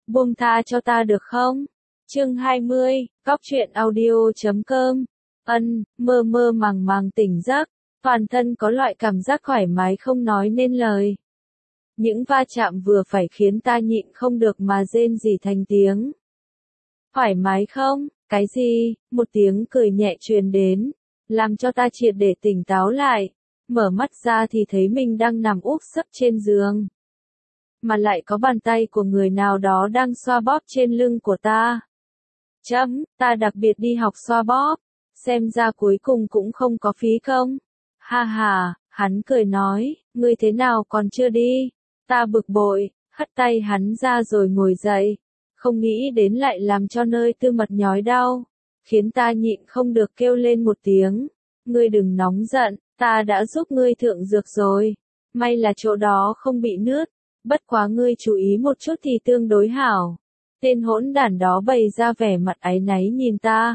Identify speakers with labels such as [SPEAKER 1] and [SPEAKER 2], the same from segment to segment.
[SPEAKER 1] buông tha cho ta được không? Chương 20, Cóc truyện audio.com. Mơ mơ màng màng tỉnh giấc, toàn thân có loại cảm giác thoải mái không nói nên lời. Những va chạm vừa phải khiến ta nhịn không được mà rên rỉ thành tiếng. Thoải mái không? Cái gì? Một tiếng cười nhẹ truyền đến, làm cho ta triệt để tỉnh táo lại. Mở mắt ra thì thấy mình đang nằm úp sấp trên giường. Mà lại có bàn tay của người nào đó đang xoa bóp trên lưng của ta. Ta đặc biệt đi học xoa bóp, xem ra cuối cùng cũng không có phí công. Ha ha, hắn cười nói, ngươi thế nào còn chưa đi? Ta bực bội, hất tay hắn ra rồi ngồi dậy. Không nghĩ đến lại làm cho nơi tư mật nhói đau, khiến ta nhịn không được kêu lên một tiếng. Ngươi đừng nóng giận, ta đã giúp ngươi thượng dược rồi. May là chỗ đó không bị nứt, bất quá ngươi chú ý một chút thì tương đối hảo. Tên hỗn đản đó bày ra vẻ mặt áy náy nhìn ta.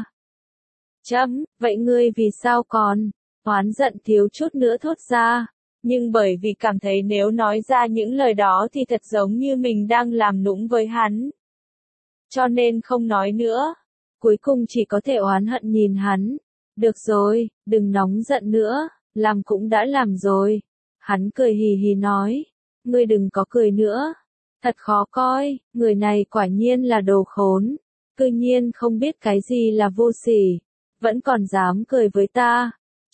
[SPEAKER 1] Vậy ngươi vì sao còn? Oán giận thiếu chút nữa thốt ra. Nhưng bởi vì cảm thấy nếu nói ra những lời đó thì thật giống như mình đang làm nũng với hắn. Cho nên không nói nữa. Cuối cùng chỉ có thể oán hận nhìn hắn. Được rồi, đừng nóng giận nữa, làm cũng đã làm rồi. Hắn cười hì hì nói. Ngươi đừng có cười nữa. Thật khó coi, người này quả nhiên là đồ khốn. Cư nhiên không biết cái gì là vô sỉ. Vẫn còn dám cười với ta.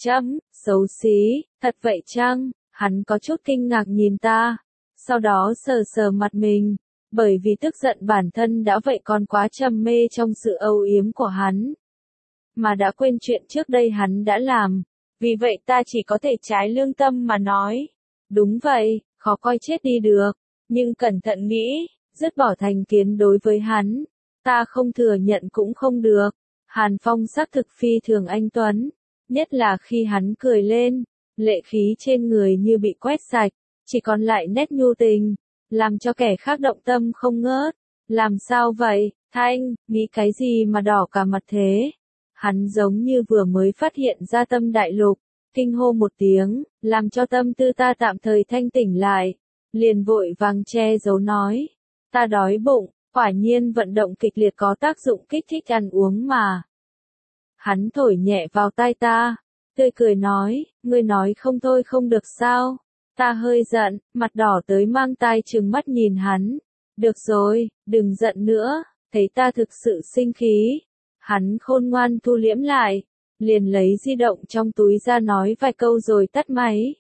[SPEAKER 1] Xấu xí, thật vậy chăng? Hắn có chút kinh ngạc nhìn ta. Sau đó sờ sờ mặt mình. Bởi vì tức giận bản thân đã vậy còn quá trầm mê trong sự âu yếm của hắn. Mà đã quên chuyện trước đây hắn đã làm. Vì vậy ta chỉ có thể trái lương tâm mà nói. Đúng vậy, khó coi chết đi được. Nhưng cẩn thận nghĩ, dứt bỏ thành kiến đối với hắn. Ta không thừa nhận cũng không được. Hàn Phong xác thực phi thường anh tuấn. Nhất là khi hắn cười lên, lệ khí trên người như bị quét sạch. Chỉ còn lại nét nhu tình. Làm cho kẻ khác động tâm không ngớt. Làm sao vậy, Thanh, nghĩ cái gì mà đỏ cả mặt thế? Hắn giống như vừa mới phát hiện ra tâm đại lục. Kinh hô một tiếng, làm cho tâm tư ta tạm thời thanh tỉnh lại. Liền vội vàng che giấu nói. Ta đói bụng, quả nhiên vận động kịch liệt có tác dụng kích thích ăn uống mà. Hắn thổi nhẹ vào tai ta, tươi cười nói, ngươi nói không thôi không được sao. Ta hơi giận, mặt đỏ tới mang tai trừng mắt nhìn hắn. Được rồi, đừng giận nữa, thấy ta thực sự sinh khí. Hắn khôn ngoan thu liễm lại, liền lấy di động trong túi ra nói vài câu rồi tắt máy.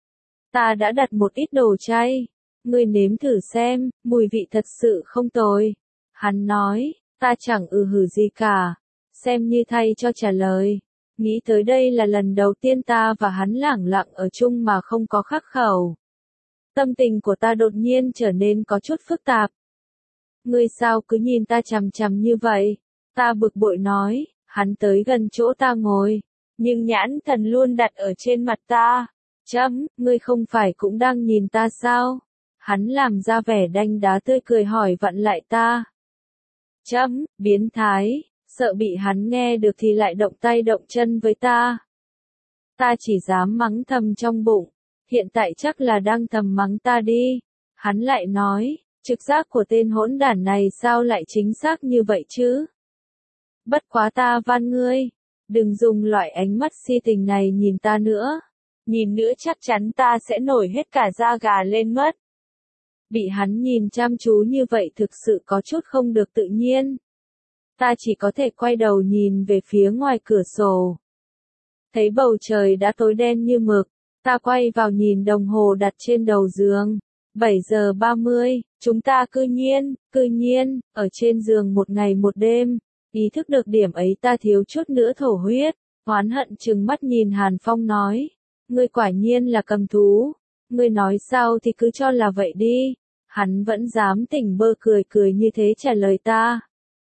[SPEAKER 1] Ta đã đặt một ít đồ chay, ngươi nếm thử xem, mùi vị thật sự không tồi. Hắn nói, ta chẳng hử gì cả, xem như thay cho trả lời. Nghĩ tới đây là lần đầu tiên ta và hắn lẳng lặng ở chung mà không có khắc khẩu. Tâm tình của ta đột nhiên trở nên có chút phức tạp. Ngươi sao cứ nhìn ta chằm chằm như vậy? Ta bực bội nói, hắn tới gần chỗ ta ngồi, nhưng nhãn thần luôn đặt ở trên mặt ta. Ngươi không phải cũng đang nhìn ta sao? Hắn làm ra vẻ đanh đá tươi cười hỏi vặn lại ta. Biến thái, sợ bị hắn nghe được thì lại động tay động chân với ta. Ta chỉ dám mắng thầm trong bụng, hiện tại chắc là đang thầm mắng ta đi. Hắn lại nói, trực giác của tên hỗn đản này sao lại chính xác như vậy chứ? Bất quá ta van ngươi, đừng dùng loại ánh mắt si tình này nhìn ta nữa. Nhìn nữa chắc chắn ta sẽ nổi hết cả da gà lên mất. Bị hắn nhìn chăm chú như vậy thực sự có chút không được tự nhiên. Ta chỉ có thể quay đầu nhìn về phía ngoài cửa sổ. Thấy bầu trời đã tối đen như mực, ta quay vào nhìn đồng hồ đặt trên đầu giường. 7 giờ 30, chúng ta cư nhiên, ở trên giường một ngày một đêm. Ý thức được điểm ấy ta thiếu chút nữa thổ huyết, oán hận trừng mắt nhìn Hàn Phong nói. Ngươi quả nhiên là cầm thú. Ngươi nói sao thì cứ cho là vậy đi. Hắn vẫn dám tỉnh bơ cười như thế trả lời ta.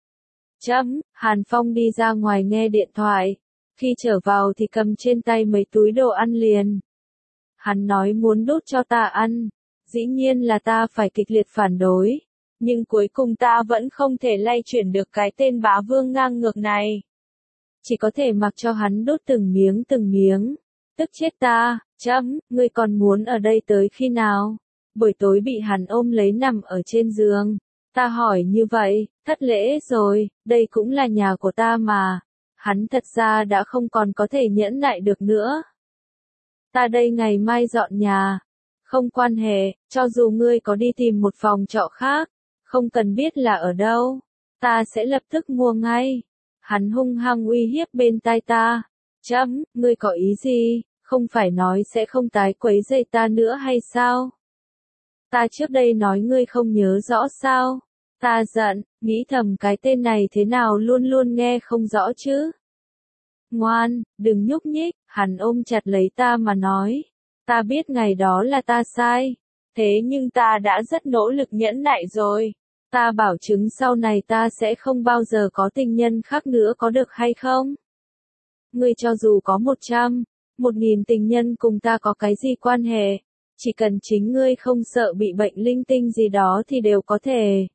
[SPEAKER 1] Hàn Phong đi ra ngoài nghe điện thoại. Khi trở vào thì cầm trên tay mấy túi đồ ăn liền. Hắn nói muốn đút cho ta ăn. Dĩ nhiên là ta phải kịch liệt phản đối. Nhưng cuối cùng ta vẫn không thể lay chuyển được cái tên bá vương ngang ngược này. Chỉ có thể mặc cho hắn đút từng miếng. Tức chết ta, ngươi còn muốn ở đây tới khi nào? Buổi tối bị hắn ôm lấy nằm ở trên giường. Ta hỏi như vậy, thất lễ rồi, đây cũng là nhà của ta mà. Hắn thật ra đã không còn có thể nhẫn nại được nữa. Ta đây ngày mai dọn nhà. Không quan hệ, cho dù ngươi có đi tìm một phòng trọ khác, không cần biết là ở đâu, ta sẽ lập tức mua ngay. Hắn hung hăng uy hiếp bên tai ta. Chấm, ngươi có ý gì, không phải nói sẽ không tái quấy rầy ta nữa hay sao? Ta trước đây nói ngươi không nhớ rõ sao? Ta giận, nghĩ thầm cái tên này thế nào luôn luôn nghe không rõ chứ. Ngoan, đừng nhúc nhích, hắn ôm chặt lấy ta mà nói. Ta biết ngày đó là ta sai, thế nhưng ta đã rất nỗ lực nhẫn nại rồi. Ta bảo chứng sau này ta sẽ không bao giờ có tình nhân khác nữa có được hay không? Ngươi cho dù có 100, 1000 tình nhân cùng ta có cái gì quan hệ, chỉ cần chính ngươi không sợ bị bệnh linh tinh gì đó thì đều có thể.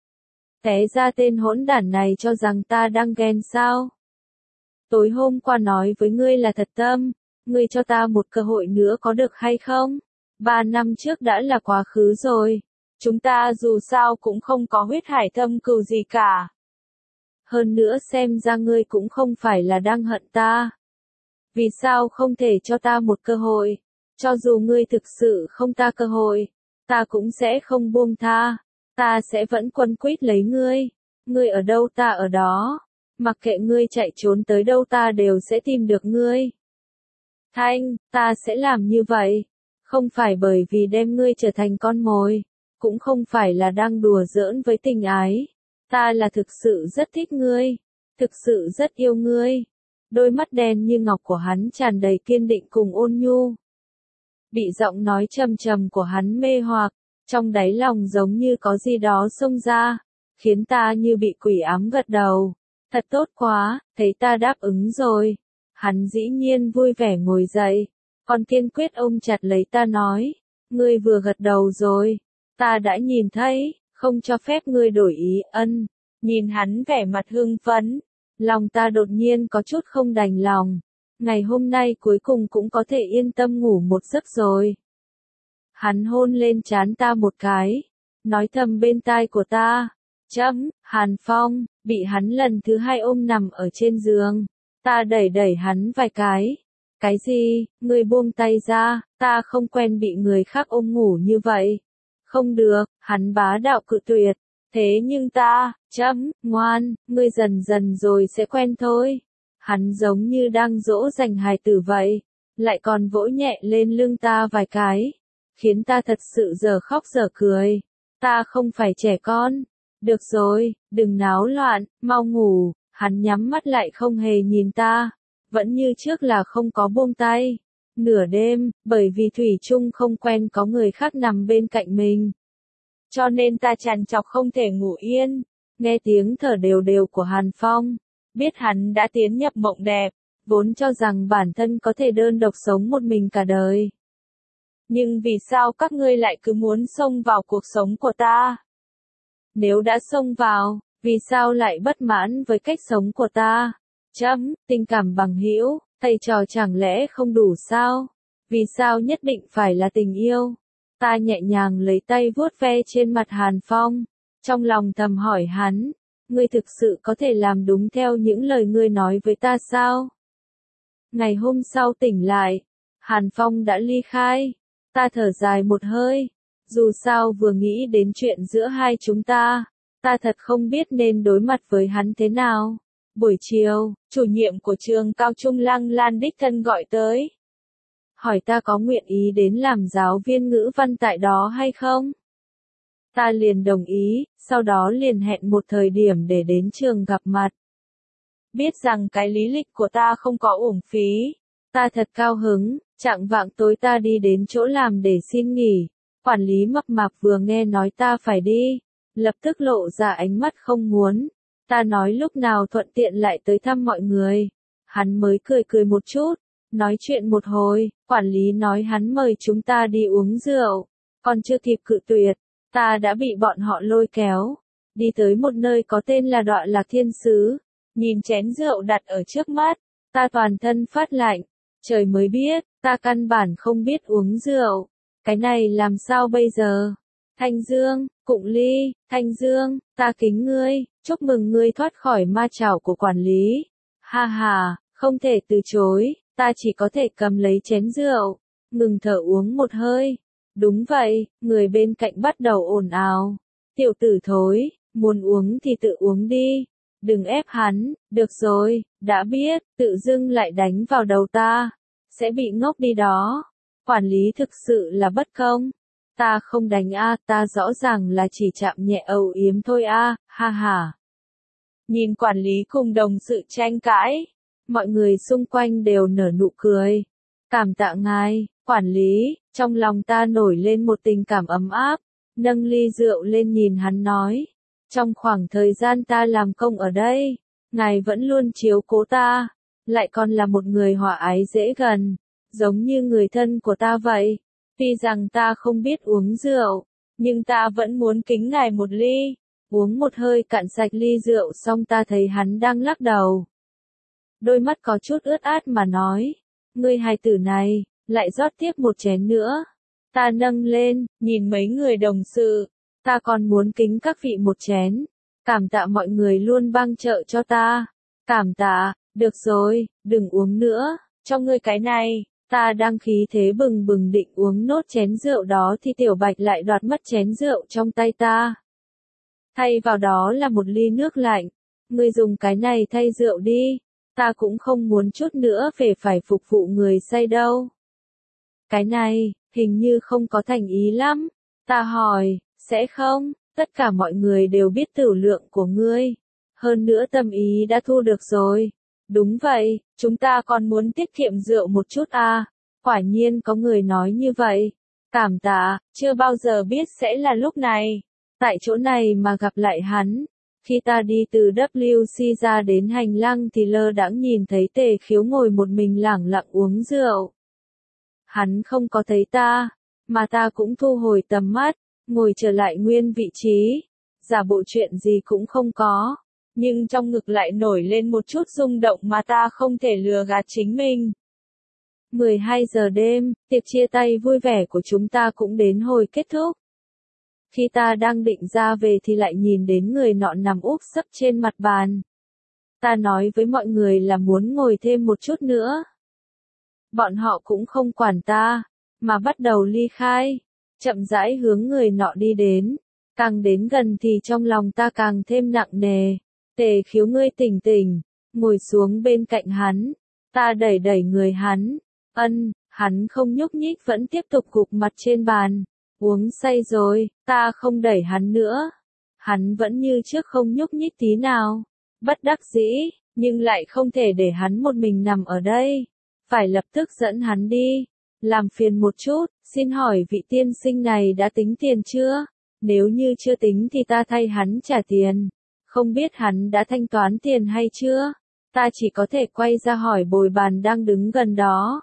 [SPEAKER 1] Té ra tên hỗn đản này cho rằng ta đang ghen sao? Tối hôm qua nói với ngươi là thật tâm, ngươi cho ta một cơ hội nữa có được hay không? 3 năm trước đã là quá khứ rồi. Chúng ta dù sao cũng không có huyết hải thâm cừu gì cả. Hơn nữa xem ra ngươi cũng không phải là đang hận ta. Vì sao không thể cho ta một cơ hội? Cho dù ngươi thực sự không ta cơ hội, ta cũng sẽ không buông tha. Ta sẽ vẫn quấn quýt lấy ngươi. Ngươi ở đâu ta ở đó. Mặc kệ ngươi chạy trốn tới đâu ta đều sẽ tìm được ngươi. Thanh, ta sẽ làm như vậy. Không phải bởi vì đem ngươi trở thành con mồi. Cũng không phải là đang đùa giỡn với tình ái. Ta là thực sự rất thích ngươi. Thực sự rất yêu ngươi. Đôi mắt đen như ngọc của hắn tràn đầy kiên định cùng ôn nhu. Bị giọng nói trầm trầm của hắn mê hoặc, trong đáy lòng giống như có gì đó xông ra, khiến ta như bị quỷ ám gật đầu. Thật tốt quá, thấy ta đáp ứng rồi. Hắn dĩ nhiên vui vẻ ngồi dậy, còn kiên quyết ôm chặt lấy ta nói, ngươi vừa gật đầu rồi, ta đã nhìn thấy, không cho phép ngươi đổi ý. Ân. Nhìn hắn vẻ mặt hưng phấn, lòng ta đột nhiên có chút không đành lòng. Ngày hôm nay cuối cùng cũng có thể yên tâm ngủ một giấc rồi. Hắn hôn lên trán ta một cái, nói thầm bên tai của ta, chấm, Hàn Phong, bị hắn lần thứ 2 ôm nằm ở trên giường. Ta đẩy đẩy hắn vài cái. Cái gì, ngươi buông tay ra, ta không quen bị người khác ôm ngủ như vậy. Không được, hắn bá đạo cự tuyệt. Thế nhưng ta, chấm, ngoan, ngươi dần dần rồi sẽ quen thôi. Hắn giống như đang dỗ dành hài tử vậy, lại còn vỗ nhẹ lên lưng ta vài cái, khiến ta thật sự giờ khóc giờ cười. Ta không phải trẻ con. Được rồi, đừng náo loạn, mau ngủ. Hắn nhắm mắt lại không hề nhìn ta, vẫn như trước là không có buông tay. Nửa đêm, bởi vì thủy chung không quen có người khác nằm bên cạnh mình, cho nên ta trằn trọc không thể ngủ yên. Nghe tiếng thở đều đều của Hàn Phong, biết hắn đã tiến nhập mộng đẹp, vốn cho rằng bản thân có thể đơn độc sống một mình cả đời. Nhưng vì sao các ngươi lại cứ muốn xông vào cuộc sống của ta? Nếu đã xông vào, vì sao lại bất mãn với cách sống của ta? Chấm, tình cảm bằng hữu, thầy trò chẳng lẽ không đủ sao? Vì sao nhất định phải là tình yêu? Ta nhẹ nhàng lấy tay vuốt ve trên mặt Hàn Phong, trong lòng thầm hỏi hắn, ngươi thực sự có thể làm đúng theo những lời ngươi nói với ta sao? Ngày hôm sau tỉnh lại, Hàn Phong đã ly khai. Ta thở dài một hơi, dù sao vừa nghĩ đến chuyện giữa hai chúng ta, ta thật không biết nên đối mặt với hắn thế nào. Buổi chiều, chủ nhiệm của trường cao trung Lăng Lan đích thân gọi tới, hỏi ta có nguyện ý đến làm giáo viên ngữ văn tại đó hay không. Ta liền đồng ý, sau đó liền hẹn một thời điểm để đến trường gặp mặt. Biết rằng cái lý lịch của ta không có uổng phí, ta thật cao hứng. Chạng vạng tối ta đi đến chỗ làm để xin nghỉ. Quản lý mập mạp vừa nghe nói ta phải đi, lập tức lộ ra ánh mắt không muốn. Ta nói lúc nào thuận tiện lại tới thăm mọi người. Hắn mới cười cười một chút, nói chuyện một hồi, quản lý nói hắn mời chúng ta đi uống rượu. Còn chưa kịp cự tuyệt, ta đã bị bọn họ lôi kéo, đi tới một nơi có tên là Đọa Lạc Thiên Sứ. Nhìn chén rượu đặt ở trước mắt, ta toàn thân phát lạnh. Trời mới biết, ta căn bản không biết uống rượu. Cái này làm sao bây giờ? Thanh Dương, Cụng Ly, Thanh Dương, ta kính ngươi, chúc mừng ngươi thoát khỏi ma trảo của quản lý. Ha ha, không thể từ chối, ta chỉ có thể cầm lấy chén rượu, ngừng thở uống một hơi. Đúng vậy, người bên cạnh bắt đầu ồn ào. Tiểu tử thối, muốn uống thì tự uống đi. Đừng ép hắn, được rồi, đã biết, tự dưng lại đánh vào đầu ta. Sẽ bị ngốc đi đó. Quản lý thực sự là bất công. Ta không đánh a, ta rõ ràng là chỉ chạm nhẹ âu yếm thôi a, ha ha. Nhìn quản lý cùng đồng sự tranh cãi, mọi người xung quanh đều nở nụ cười. Cảm tạ ngài, quản lý, trong lòng ta nổi lên một tình cảm ấm áp, nâng ly rượu lên nhìn hắn nói. Trong khoảng thời gian ta làm công ở đây, ngài vẫn luôn chiếu cố ta, lại còn là một người hòa ái dễ gần, giống như người thân của ta vậy. Tuy rằng ta không biết uống rượu, nhưng ta vẫn muốn kính ngài một ly. Uống một hơi cạn sạch ly rượu xong ta thấy hắn đang lắc đầu. Đôi mắt có chút ướt át mà nói, ngươi hài tử này, lại rót tiếp một chén nữa. Ta nâng lên, nhìn mấy người đồng sự, ta còn muốn kính các vị một chén. Cảm tạ mọi người luôn bang trợ cho ta. Cảm tạ, được rồi, đừng uống nữa, cho ngươi cái này. Ta đang khí thế bừng bừng định uống nốt chén rượu đó thì Tiểu Bạch lại đoạt mất chén rượu trong tay ta. Thay vào đó là một ly nước lạnh. Ngươi dùng cái này thay rượu đi. Ta cũng không muốn chút nữa về phải phục vụ người say đâu. Cái này, hình như không có thành ý lắm. Ta hỏi, sẽ không? Tất cả mọi người đều biết tửu lượng của ngươi. Hơn nữa tâm ý đã thu được rồi. Đúng vậy, chúng ta còn muốn tiết kiệm rượu một chút à. Quả nhiên có người nói như vậy. Cảm tạ, chưa bao giờ biết sẽ là lúc này. Tại chỗ này mà gặp lại hắn. Khi ta đi từ WC ra đến hành lang thì lơ đãng nhìn thấy Tề Khiếu ngồi một mình lẳng lặng uống rượu. Hắn không có thấy ta, mà ta cũng thu hồi tầm mắt, ngồi trở lại nguyên vị trí. Giả bộ chuyện gì cũng không có. Nhưng trong ngực lại nổi lên một chút rung động mà ta không thể lừa gạt chính mình. 12 giờ đêm, tiệc chia tay vui vẻ của chúng ta cũng đến hồi kết thúc. Khi ta đang định ra về thì lại nhìn đến người nọ nằm úp sấp trên mặt bàn. Ta nói với mọi người là muốn ngồi thêm một chút nữa. Bọn họ cũng không quản ta, mà bắt đầu ly khai, chậm rãi hướng người nọ đi đến. Càng đến gần thì trong lòng ta càng thêm nặng nề. Tề Khiếu ngươi tỉnh tỉnh, ngồi xuống bên cạnh hắn. Ta đẩy đẩy người hắn. Hắn không nhúc nhích vẫn tiếp tục gục mặt trên bàn. Uống say rồi, ta không đẩy hắn nữa. Hắn vẫn như trước không nhúc nhích tí nào. Bất đắc dĩ, nhưng lại không thể để hắn một mình nằm ở đây. Phải lập tức dẫn hắn đi. Làm phiền một chút, xin hỏi vị tiên sinh này đã tính tiền chưa? Nếu như chưa tính thì ta thay hắn trả tiền. Không biết hắn đã thanh toán tiền hay chưa? Ta chỉ có thể quay ra hỏi bồi bàn đang đứng gần đó.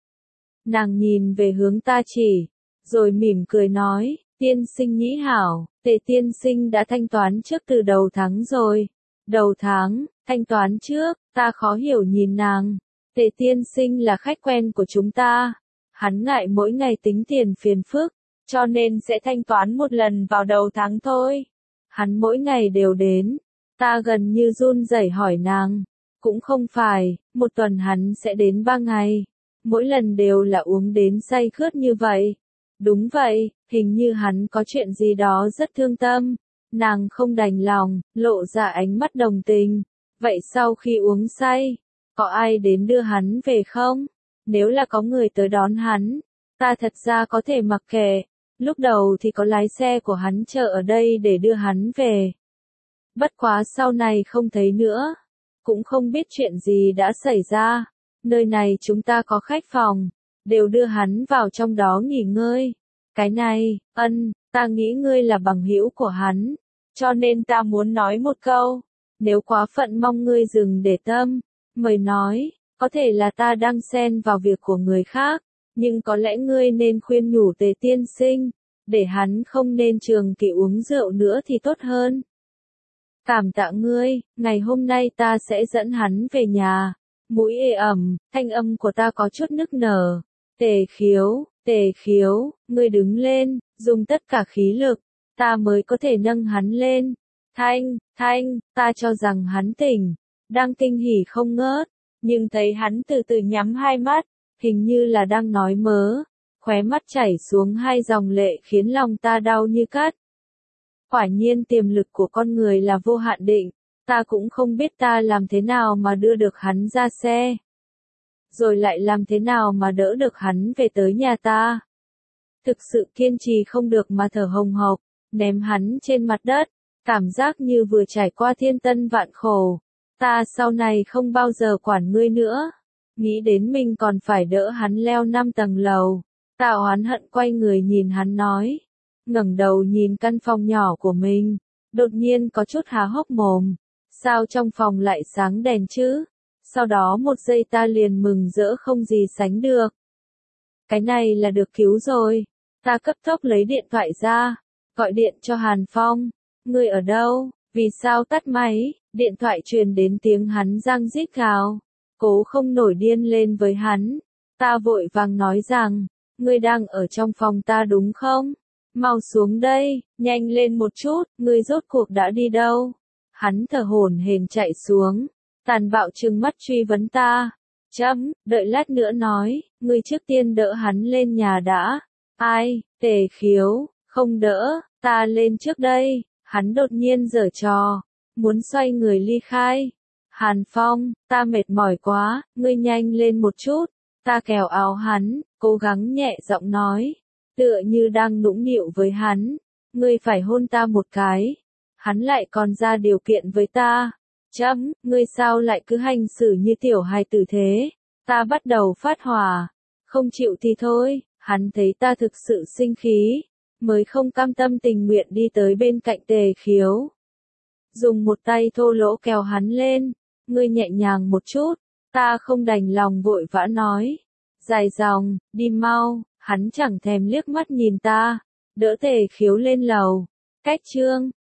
[SPEAKER 1] Nàng nhìn về hướng ta chỉ, rồi mỉm cười nói, tiên sinh nhĩ hảo, Tề tiên sinh đã thanh toán trước từ đầu tháng rồi. Đầu tháng, thanh toán trước, ta khó hiểu nhìn nàng. Tề tiên sinh là khách quen của chúng ta. Hắn ngại mỗi ngày tính tiền phiền phức, cho nên sẽ thanh toán một lần vào đầu tháng thôi. Hắn mỗi ngày đều đến. Ta gần như run rẩy hỏi nàng. Cũng không phải, một tuần hắn sẽ đến 3 ngày. Mỗi lần đều là uống đến say khướt như vậy. Đúng vậy, hình như hắn có chuyện gì đó rất thương tâm. Nàng không đành lòng, lộ ra ánh mắt đồng tình. Vậy sau khi uống say, có ai đến đưa hắn về không? Nếu là có người tới đón hắn, ta thật ra có thể mặc kệ. Lúc đầu thì có lái xe của hắn chờ ở đây để đưa hắn về. Bất quá sau này không thấy nữa. Cũng không biết chuyện gì đã xảy ra. Nơi này chúng ta có khách phòng, đều đưa hắn vào trong đó nghỉ ngơi. Cái này, ta nghĩ ngươi là bằng hữu của hắn, cho nên ta muốn nói một câu. Nếu quá phận mong ngươi dừng để tâm. Mời nói, có thể là ta đang xen vào việc của người khác, nhưng có lẽ ngươi nên khuyên nhủ Tề tiên sinh, để hắn không nên trường kỳ uống rượu nữa thì tốt hơn. Cảm tạ ngươi, ngày hôm nay ta sẽ dẫn hắn về nhà. Mũi ê ẩm, thanh âm của ta có chút nức nở. Tề Khiếu, ngươi đứng lên, dùng tất cả khí lực, ta mới có thể nâng hắn lên. Thanh, ta cho rằng hắn tỉnh, đang kinh hỉ không ngớt, nhưng thấy hắn từ từ nhắm hai mắt, hình như là đang nói mớ, khóe mắt chảy xuống hai dòng lệ khiến lòng ta đau như cắt. Quả nhiên tiềm lực của con người là vô hạn định, ta cũng không biết ta làm thế nào mà đưa được hắn ra xe. Rồi lại làm thế nào mà đỡ được hắn về tới nhà ta. Thực sự kiên trì không được mà thở hồng hộc, ném hắn trên mặt đất, cảm giác như vừa trải qua thiên tân vạn khổ. Ta sau này không bao giờ quản ngươi nữa. Nghĩ đến mình còn phải đỡ hắn leo 5 tầng lầu. Ta oán hận quay người nhìn hắn nói. Ngẩng đầu nhìn căn phòng nhỏ của mình. Đột nhiên có chút há hốc mồm. Sao trong phòng lại sáng đèn chứ? Sau đó một giây ta liền mừng rỡ không gì sánh được. Cái này là được cứu rồi. Ta cấp tốc lấy điện thoại ra. Gọi điện cho Hàn Phong. Ngươi ở đâu? Vì sao tắt máy? Điện thoại truyền đến tiếng hắn giang rít gào. Cố không nổi điên lên với hắn. Ta vội vàng nói rằng, ngươi đang ở trong phòng ta đúng không? Mau xuống đây, nhanh lên một chút, ngươi rốt cuộc đã đi đâu? Hắn thở hổn hển chạy xuống, tàn bạo trừng mắt truy vấn ta. Đợi lát nữa nói, ngươi trước tiên đỡ hắn lên nhà đã. Ai, Tề Khiếu, không đỡ, ta lên trước đây. Hắn đột nhiên giở trò, muốn xoay người ly khai. Hàn Phong, ta mệt mỏi quá, ngươi nhanh lên một chút. Ta kéo áo hắn, cố gắng nhẹ giọng nói, tựa như đang nũng nịu với hắn. Ngươi phải hôn ta một cái. Hắn lại còn ra điều kiện với ta. Ngươi sao lại cứ hành xử như tiểu hài tử thế? Ta bắt đầu phát hỏa. Không chịu thì thôi, hắn thấy ta thực sự sinh khí, mới không cam tâm tình nguyện đi tới bên cạnh Tề Khiếu. Dùng một tay thô lỗ kéo hắn lên, ngươi nhẹ nhàng một chút, ta không đành lòng vội vã nói. Dài dòng, đi mau, hắn chẳng thèm liếc mắt nhìn ta, đỡ Tề Khiếu lên lầu. Cách chương